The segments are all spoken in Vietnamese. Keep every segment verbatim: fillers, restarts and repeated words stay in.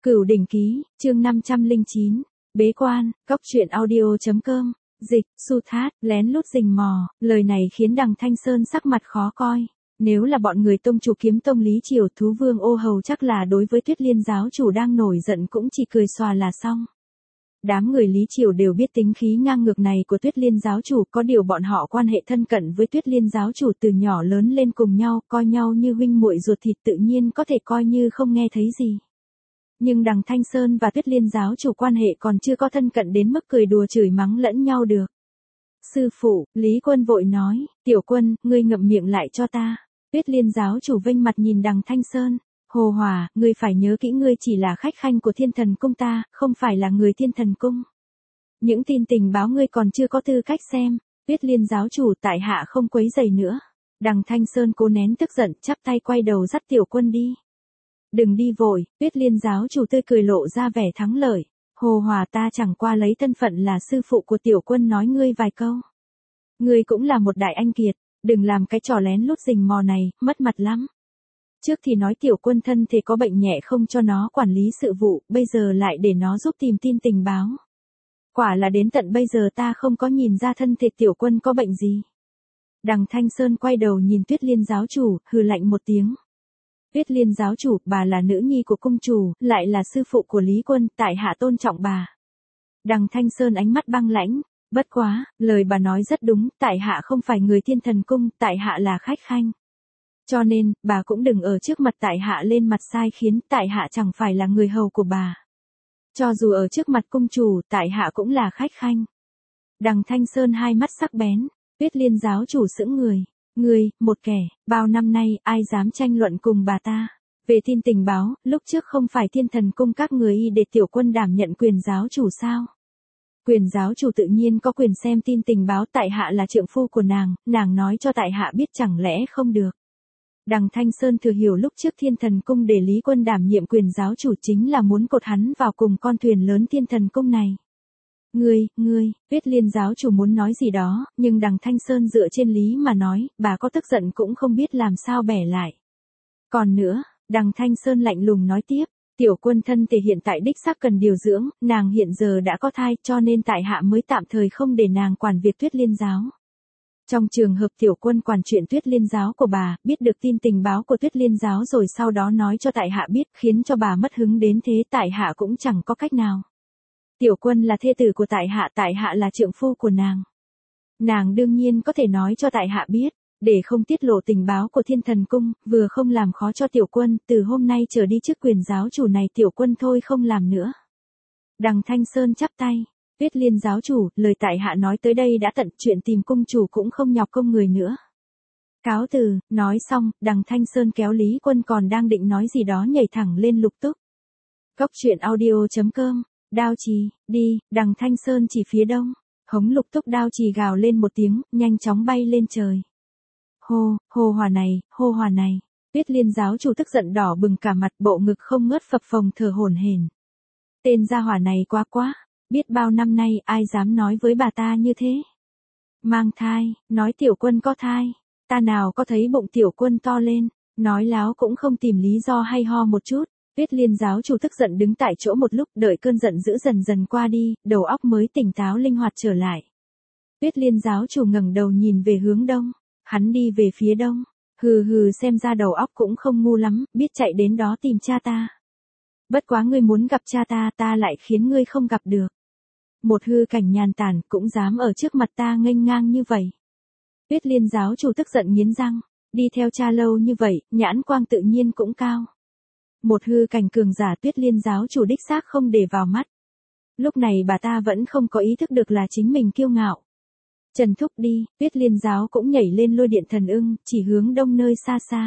Cửu đỉnh ký, chương năm trăm lẻ chín, bế quan, cóc truyện audio.com, dịch, su thát, lén lút rình mò, lời này khiến đằng Thanh Sơn sắc mặt khó coi. Nếu là bọn người tông chủ kiếm tông Lý Triều Thú Vương ô hầu chắc là đối với Tuyết Liên giáo chủ đang nổi giận cũng chỉ cười xòa là xong. Đám người Lý Triều đều biết tính khí ngang ngược này của Tuyết Liên giáo chủ, có điều bọn họ quan hệ thân cận với Tuyết Liên giáo chủ từ nhỏ lớn lên cùng nhau, coi nhau như huynh muội ruột thịt, tự nhiên có thể coi như không nghe thấy gì. Nhưng đằng Thanh Sơn và Tuyết Liên giáo chủ quan hệ còn chưa có thân cận đến mức cười đùa chửi mắng lẫn nhau được. Sư phụ, Lý Quân vội nói, tiểu quân, ngươi ngậm miệng lại cho ta. Tuyết Liên giáo chủ vênh mặt nhìn đằng Thanh Sơn, Hồ Hòa, ngươi phải nhớ kỹ, ngươi chỉ là khách khanh của Thiên Thần Cung ta, không phải là người Thiên Thần Cung. Những tin tình báo ngươi còn chưa có tư cách xem. Tuyết Liên giáo chủ, tại hạ không quấy rầy nữa. Đằng Thanh Sơn cố nén tức giận, chắp tay quay đầu dắt tiểu quân đi. Đừng đi vội, Tuyết Liên giáo chủ tươi cười lộ ra vẻ thắng lợi. Hồ Hòa, ta chẳng qua lấy thân phận là sư phụ của tiểu quân nói ngươi vài câu. Ngươi cũng là một đại anh kiệt, đừng làm cái trò lén lút rình mò này, mất mặt lắm. Trước thì nói tiểu quân thân thể có bệnh nhẹ không cho nó quản lý sự vụ, bây giờ lại để nó giúp tìm tin tình báo. Quả là đến tận bây giờ ta không có nhìn ra thân thể tiểu quân có bệnh gì. Đằng Thanh Sơn quay đầu nhìn Tuyết Liên giáo chủ, hừ lạnh một tiếng. Tuyết Liên giáo chủ, bà là nữ nhi của cung chủ, lại là sư phụ của Lý Quân, tại hạ tôn trọng bà. Đằng Thanh Sơn ánh mắt băng lãnh, bất quá, lời bà nói rất đúng, tại hạ không phải người Thiên Thần Cung, tại hạ là khách khanh. Cho nên, bà cũng đừng ở trước mặt tại hạ lên mặt sai khiến, tại hạ chẳng phải là người hầu của bà. Cho dù ở trước mặt cung chủ, tại hạ cũng là khách khanh. Đằng Thanh Sơn hai mắt sắc bén, Tuyết Liên giáo chủ sững người. Ngươi, một kẻ, bao năm nay, ai dám tranh luận cùng bà ta? Về tin tình báo, lúc trước không phải Thiên Thần Cung các người y để tiểu quân đảm nhận quyền giáo chủ sao? Quyền giáo chủ tự nhiên có quyền xem tin tình báo, tại hạ là trượng phu của nàng, nàng nói cho tại hạ biết chẳng lẽ không được. Đằng Thanh Sơn thừa hiểu lúc trước Thiên Thần Cung để Lý Quân đảm nhiệm quyền giáo chủ chính là muốn cột hắn vào cùng con thuyền lớn Thiên Thần Cung này. Ngươi, ngươi, Tuyết Liên giáo chủ muốn nói gì đó, nhưng đằng Thanh Sơn dựa trên lý mà nói, bà có tức giận cũng không biết làm sao bẻ lại. Còn nữa, đằng Thanh Sơn lạnh lùng nói tiếp, tiểu quân thân thể hiện tại đích xác cần điều dưỡng, nàng hiện giờ đã có thai cho nên tại hạ mới tạm thời không để nàng quản việc Tuyết Liên giáo. Trong trường hợp tiểu quân quản chuyện Tuyết Liên giáo của bà, biết được tin tình báo của Tuyết Liên giáo rồi sau đó nói cho tại hạ biết, khiến cho bà mất hứng đến thế, tại hạ cũng chẳng có cách nào. Tiểu quân là thê tử của tại hạ, tại hạ là trượng phu của nàng. Nàng đương nhiên có thể nói cho tại hạ biết, để không tiết lộ tình báo của Thiên Thần Cung, vừa không làm khó cho tiểu quân, từ hôm nay trở đi chức quyền giáo chủ này tiểu quân thôi không làm nữa. Đằng Thanh Sơn chắp tay, Tuyết Liên giáo chủ, lời tại hạ nói tới đây đã tận, chuyện tìm cung chủ cũng không nhọc công người nữa. Cáo từ, nói xong, đằng Thanh Sơn kéo Lý Quân còn đang định nói gì đó nhảy thẳng lên Lục Túc. Cóc truyện audio.com, Đao Trì, đi, đằng Thanh Sơn chỉ phía đông, hống Lục Túc Đao Trì gào lên một tiếng, nhanh chóng bay lên trời. Hô, hô hòa này, hô hòa này, Tuyết Liên giáo chủ tức giận đỏ bừng cả mặt, bộ ngực không ngớt phập phồng thở hổn hển. Tên gia hỏa này quá quá, biết bao năm nay ai dám nói với bà ta như thế. Mang thai, nói tiểu quân có thai, ta nào có thấy bụng tiểu quân to lên, nói láo cũng không tìm lý do hay ho một chút. Tuyết Liên giáo chủ tức giận đứng tại chỗ một lúc, đợi cơn giận dữ dần dần qua đi, đầu óc mới tỉnh táo linh hoạt trở lại. Tuyết Liên giáo chủ ngẩng đầu nhìn về hướng đông, hắn đi về phía đông, hừ hừ xem ra đầu óc cũng không ngu lắm, biết chạy đến đó tìm cha ta. Bất quá ngươi muốn gặp cha ta, ta lại khiến ngươi không gặp được. Một hư cảnh nhàn tản cũng dám ở trước mặt ta nghênh ngang như vậy. Tuyết Liên giáo chủ tức giận nghiến răng, đi theo cha lâu như vậy, nhãn quang tự nhiên cũng cao. Một hư cảnh cường giả Tuyết Liên giáo chủ đích xác không để vào mắt. Lúc này bà ta vẫn không có ý thức được là chính mình kiêu ngạo. Trần thúc đi, Tuyết Liên giáo cũng nhảy lên lôi điện thần ưng, chỉ hướng đông nơi xa xa.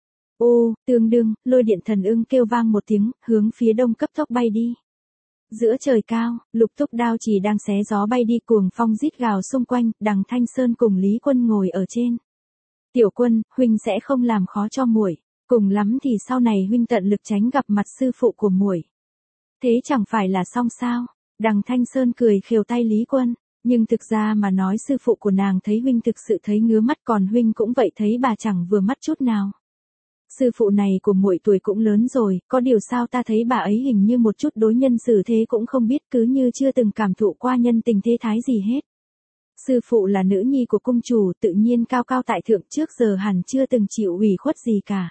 Ô, tương đương, lôi điện thần ưng kêu vang một tiếng, hướng phía đông cấp tốc bay đi. Giữa trời cao, Lục Túc Đao Trì đang xé gió bay đi, cuồng phong rít gào xung quanh, đằng Thanh Sơn cùng Lý Quân ngồi ở trên. Tiểu quân, huynh sẽ không làm khó cho muội, cùng lắm thì sau này huynh tận lực tránh gặp mặt sư phụ của muội. Thế chẳng phải là xong sao? Đằng Thanh Sơn cười khều tay Lý Quân, nhưng thực ra mà nói sư phụ của nàng thấy huynh thực sự thấy ngứa mắt, còn huynh cũng vậy thấy bà chẳng vừa mắt chút nào. Sư phụ này của muội tuổi cũng lớn rồi, có điều sao ta thấy bà ấy hình như một chút đối nhân xử thế cũng không biết, cứ như chưa từng cảm thụ qua nhân tình thế thái gì hết. Sư phụ là nữ nhi của cung chủ, tự nhiên cao cao tại thượng, trước giờ hẳn chưa từng chịu ủy khuất gì cả.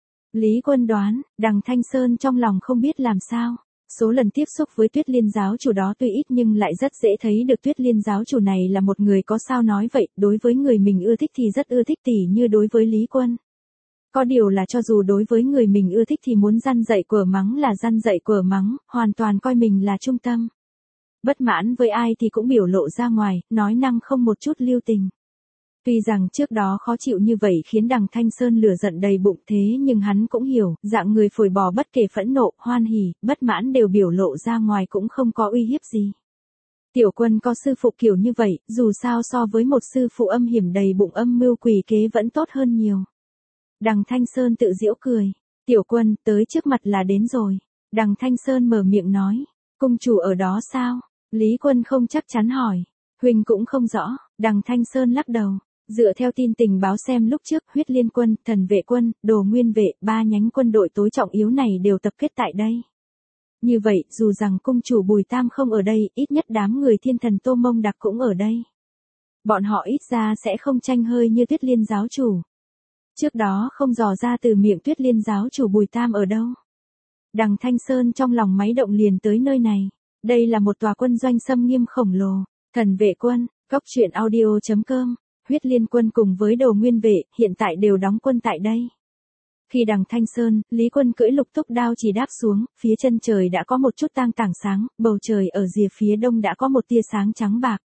Lý Quân đoán, Đằng Thanh Sơn trong lòng không biết làm sao. Số lần tiếp xúc với Tuyết Liên giáo chủ đó tuy ít nhưng lại rất dễ thấy được Tuyết Liên giáo chủ này là một người có sao nói vậy, đối với người mình ưa thích thì rất ưa thích, tỉ như đối với Lý Quân. Có điều là cho dù đối với người mình ưa thích thì muốn răn dạy quở mắng là răn dạy quở mắng, hoàn toàn coi mình là trung tâm. Bất mãn với ai thì cũng biểu lộ ra ngoài, nói năng không một chút lưu tình. Tuy rằng trước đó khó chịu như vậy khiến Đằng Thanh Sơn lửa giận đầy bụng, thế nhưng hắn cũng hiểu, dạng người phổi bò bất kể phẫn nộ, hoan hỉ, bất mãn đều biểu lộ ra ngoài cũng không có uy hiếp gì. Tiểu Quân có sư phụ kiểu như vậy, dù sao so với một sư phụ âm hiểm đầy bụng âm mưu quỷ kế vẫn tốt hơn nhiều. Đằng Thanh Sơn tự giễu cười. Tiểu Quân, tới trước mặt là đến rồi. Đằng Thanh Sơn mở miệng nói. Cung chủ ở đó sao? Lý Quân không chắc chắn hỏi. Huỳnh cũng không rõ. Đằng Thanh Sơn lắc đầu. Dựa theo tin tình báo xem lúc trước, Huyết Liên quân, Thần Vệ quân, Đồ Nguyên vệ, ba nhánh quân đội tối trọng yếu này đều tập kết tại đây. Như vậy, dù rằng cung chủ Bùi Tam không ở đây, ít nhất đám người Thiên Thần Tô Mông Đặc cũng ở đây. Bọn họ ít ra sẽ không tranh hơi như Tuyết Liên giáo chủ. Trước đó không dò ra từ miệng Tuyết Liên giáo chủ Bùi Tam ở đâu. Đằng Thanh Sơn trong lòng máy động liền tới nơi này. Đây là một tòa quân doanh xâm nghiêm khổng lồ. Thần Vệ quân, Cốc truyện audio chấm com. Huyết Liên quân cùng với Đồ Nguyên vệ, hiện tại đều đóng quân tại đây. Khi Đằng Thanh Sơn, Lý Quân cưỡi lục túc đao chỉ đáp xuống, phía chân trời đã có một chút tang tảng sáng, bầu trời ở rìa phía đông đã có một tia sáng trắng bạc.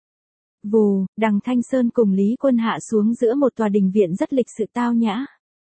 Vù, Đằng Thanh Sơn cùng Lý Quân hạ xuống giữa một tòa đình viện rất lịch sự tao nhã.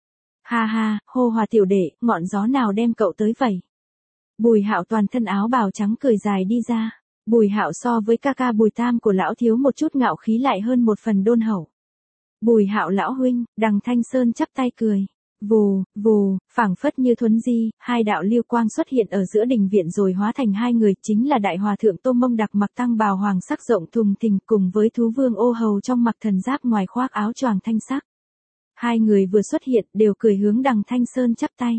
Ha ha, hô Hòa tiểu đệ, ngọn gió nào đem cậu tới vậy? Bùi Hạo toàn thân áo bào trắng cười dài đi ra. Bùi Hạo so với ca ca Bùi Tam của lão thiếu một chút ngạo khí lại hơn một phần đôn hậu. Bùi Hạo lão huynh, Đằng Thanh Sơn chắp tay cười. Vù, vù, phảng phất như thuấn di, hai đạo lưu quang xuất hiện ở giữa đình viện rồi hóa thành hai người, chính là Đại Hòa Thượng Tô Mông Đặc mặc tăng bào hoàng sắc rộng thùng thình cùng với Thú Vương Ô Hầu trong mặc thần giáp ngoài khoác áo choàng thanh sắc. Hai người vừa xuất hiện đều cười hướng Đằng Thanh Sơn chắp tay.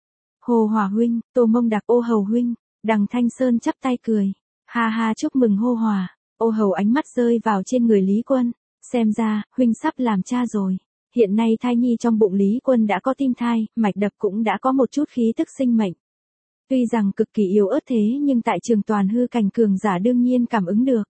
Hồ Hòa huynh, Tô Mông Đặc Ô Hầu huynh, Đằng Thanh Sơn chắp tay cười. Ha ha, chúc mừng Hô Hòa. Ô Hầu ánh mắt rơi vào trên người Lý Quân. Xem ra, huynh sắp làm cha rồi. Hiện nay thai nhi trong bụng Lý Quân đã có tim thai, mạch đập cũng đã có một chút khí tức sinh mệnh. Tuy rằng cực kỳ yếu ớt thế nhưng tại trường toàn hư cảnh cường giả đương nhiên cảm ứng được.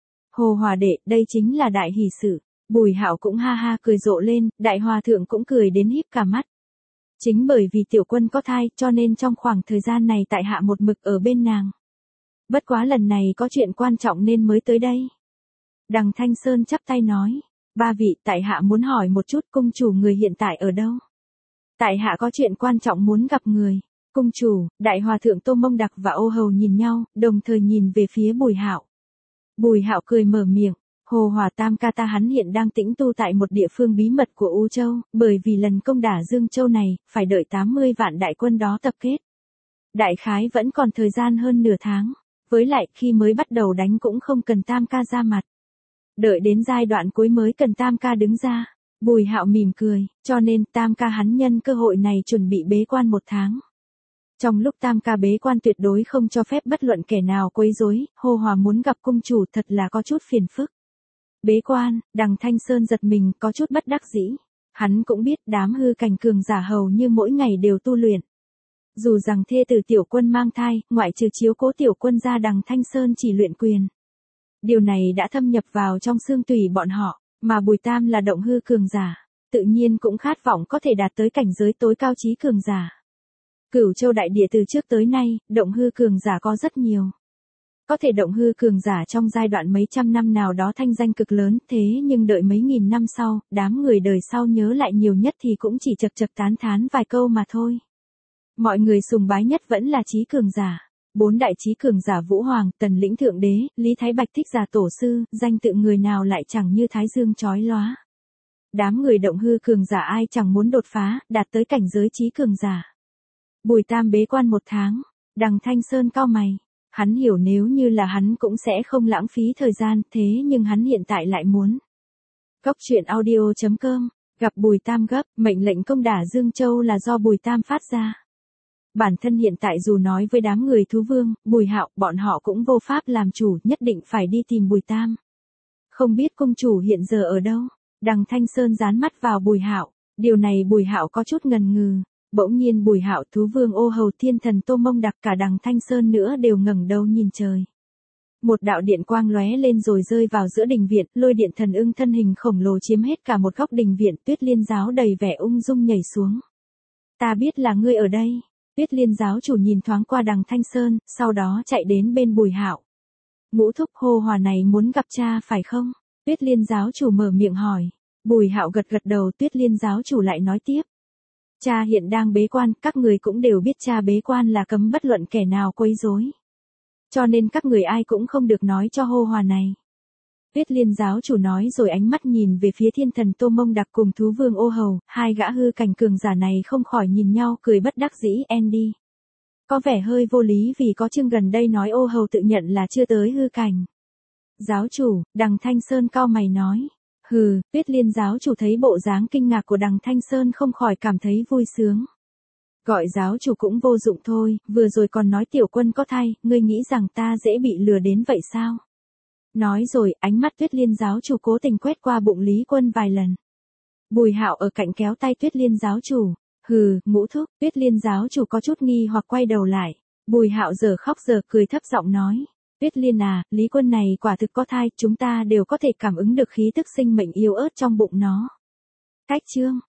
Hồ Hòa đệ, đây chính là đại hỷ sự. Bùi Hạo cũng ha ha cười rộ lên, Đại Hòa Thượng cũng cười đến híp cả mắt. Chính bởi vì Tiểu Quân có thai cho nên trong khoảng thời gian này tại hạ một mực ở bên nàng. Bất quá lần này có chuyện quan trọng nên mới tới đây. Đằng Thanh Sơn chắp tay nói. Ba vị, tại hạ muốn hỏi một chút, cung chủ người hiện tại ở đâu? Tại hạ có chuyện quan trọng muốn gặp người. Cung chủ, Đại Hòa Thượng Tô Mông Đặc và Ô Hầu nhìn nhau, đồng thời nhìn về phía Bùi Hạo. Bùi Hạo cười mở miệng. Hồ Hòa Tam ca ta hắn hiện đang tĩnh tu tại một địa phương bí mật của U Châu, bởi vì lần công đả Dương Châu này, phải đợi tám mươi vạn đại quân đó tập kết. Đại khái vẫn còn thời gian hơn nửa tháng. Với lại khi mới bắt đầu đánh cũng không cần Tam ca ra mặt. Đợi đến giai đoạn cuối mới cần Tam ca đứng ra. Bùi Hạo mỉm cười, cho nên Tam ca hắn nhân cơ hội này chuẩn bị bế quan một tháng. Trong lúc Tam ca bế quan tuyệt đối không cho phép bất luận kẻ nào quấy rối, Hồ Hòa muốn gặp cung chủ thật là có chút phiền phức. Bế quan, Đằng Thanh Sơn giật mình có chút bất đắc dĩ. Hắn cũng biết đám hư cảnh cường giả hầu như mỗi ngày đều tu luyện. Dù rằng thê tử Tiểu Quân mang thai, ngoại trừ chiếu cố Tiểu Quân ra, Đằng Thanh Sơn chỉ luyện quyền. Điều này đã thâm nhập vào trong xương tủy bọn họ, mà Bùi Tam là động hư cường giả, tự nhiên cũng khát vọng có thể đạt tới cảnh giới tối cao trí cường giả. Cửu Châu đại địa từ trước tới nay, động hư cường giả có rất nhiều. Có thể động hư cường giả trong giai đoạn mấy trăm năm nào đó thanh danh cực lớn, thế nhưng đợi mấy nghìn năm sau, đám người đời sau nhớ lại nhiều nhất thì cũng chỉ chật chật tán thán vài câu mà thôi. Mọi người sùng bái nhất vẫn là trí cường giả. Bốn đại trí cường giả Vũ Hoàng, Tần Lĩnh Thượng Đế, Lý Thái Bạch Thích Giả Tổ Sư, danh tự người nào lại chẳng như thái dương chói lóa. Đám người động hư cường giả ai chẳng muốn đột phá, đạt tới cảnh giới trí cường giả. Bùi Tam bế quan một tháng, Đằng Thanh Sơn cau mày. Hắn hiểu nếu như là hắn cũng sẽ không lãng phí thời gian, thế nhưng hắn hiện tại lại muốn. Cốc truyện audio chấm com Gặp Bùi Tam gấp, mệnh lệnh công đả Dương Châu là do Bùi Tam phát ra. Bản thân hiện tại dù nói với đám người thú vương, Bùi Hạo, bọn họ cũng vô pháp làm chủ, nhất định phải đi tìm Bùi Tam. Không biết công chủ hiện giờ ở đâu? Đằng Thanh Sơn dán mắt vào Bùi Hạo, điều này Bùi Hạo có chút ngần ngừ. Bỗng nhiên Bùi Hạo, thú vương Ô Hầu, thiên thần Tô Mông Đặc, cả đằng Thanh Sơn nữa đều ngẩng đầu nhìn trời. Một đạo điện quang lóe lên rồi rơi vào giữa đình viện, lôi điện thần ưng thân hình khổng lồ chiếm hết cả một góc đình viện, Tuyết Liên giáo đầy vẻ ung dung nhảy xuống. Ta biết là ngươi ở đây. Tuyết Liên giáo chủ nhìn thoáng qua đằng Thanh Sơn, sau đó chạy đến bên Bùi Hạo. Ngũ thúc, Hô Hòa này muốn gặp cha phải không? Tuyết Liên giáo chủ mở miệng hỏi. Bùi Hạo gật gật đầu, Tuyết Liên giáo chủ lại nói tiếp. Cha hiện đang bế quan, các người cũng đều biết cha bế quan là cấm bất luận kẻ nào quấy rối. Cho nên các người ai cũng không được nói cho Hô Hòa này. Tuyết Liên giáo chủ nói rồi ánh mắt nhìn về phía thiên thần Tô Mông Đặc cùng thú vương Ô Hầu, hai gã hư cảnh cường giả này không khỏi nhìn nhau cười bất đắc dĩ. Andy. Có vẻ hơi vô lý vì có chương gần đây nói Ô Hầu tự nhận là chưa tới hư cảnh. Giáo chủ, đằng Thanh Sơn cau mày nói. Hừ, Tuyết Liên giáo chủ thấy bộ dáng kinh ngạc của đằng Thanh Sơn không khỏi cảm thấy vui sướng. Gọi giáo chủ cũng vô dụng thôi, vừa rồi còn nói tiểu quân có thai, ngươi nghĩ rằng ta dễ bị lừa đến vậy sao? Nói rồi, ánh mắt Tuyết Liên giáo chủ cố tình quét qua bụng Lý Quân vài lần. Bùi Hạo ở cạnh kéo tay Tuyết Liên giáo chủ. Hừ, Ngũ thúc, Tuyết Liên giáo chủ có chút nghi hoặc quay đầu lại. Bùi Hạo giờ khóc giờ cười thấp giọng nói. Tuyết Liên à, Lý Quân này quả thực có thai, chúng ta đều có thể cảm ứng được khí tức sinh mệnh yếu ớt trong bụng nó. Cách chương.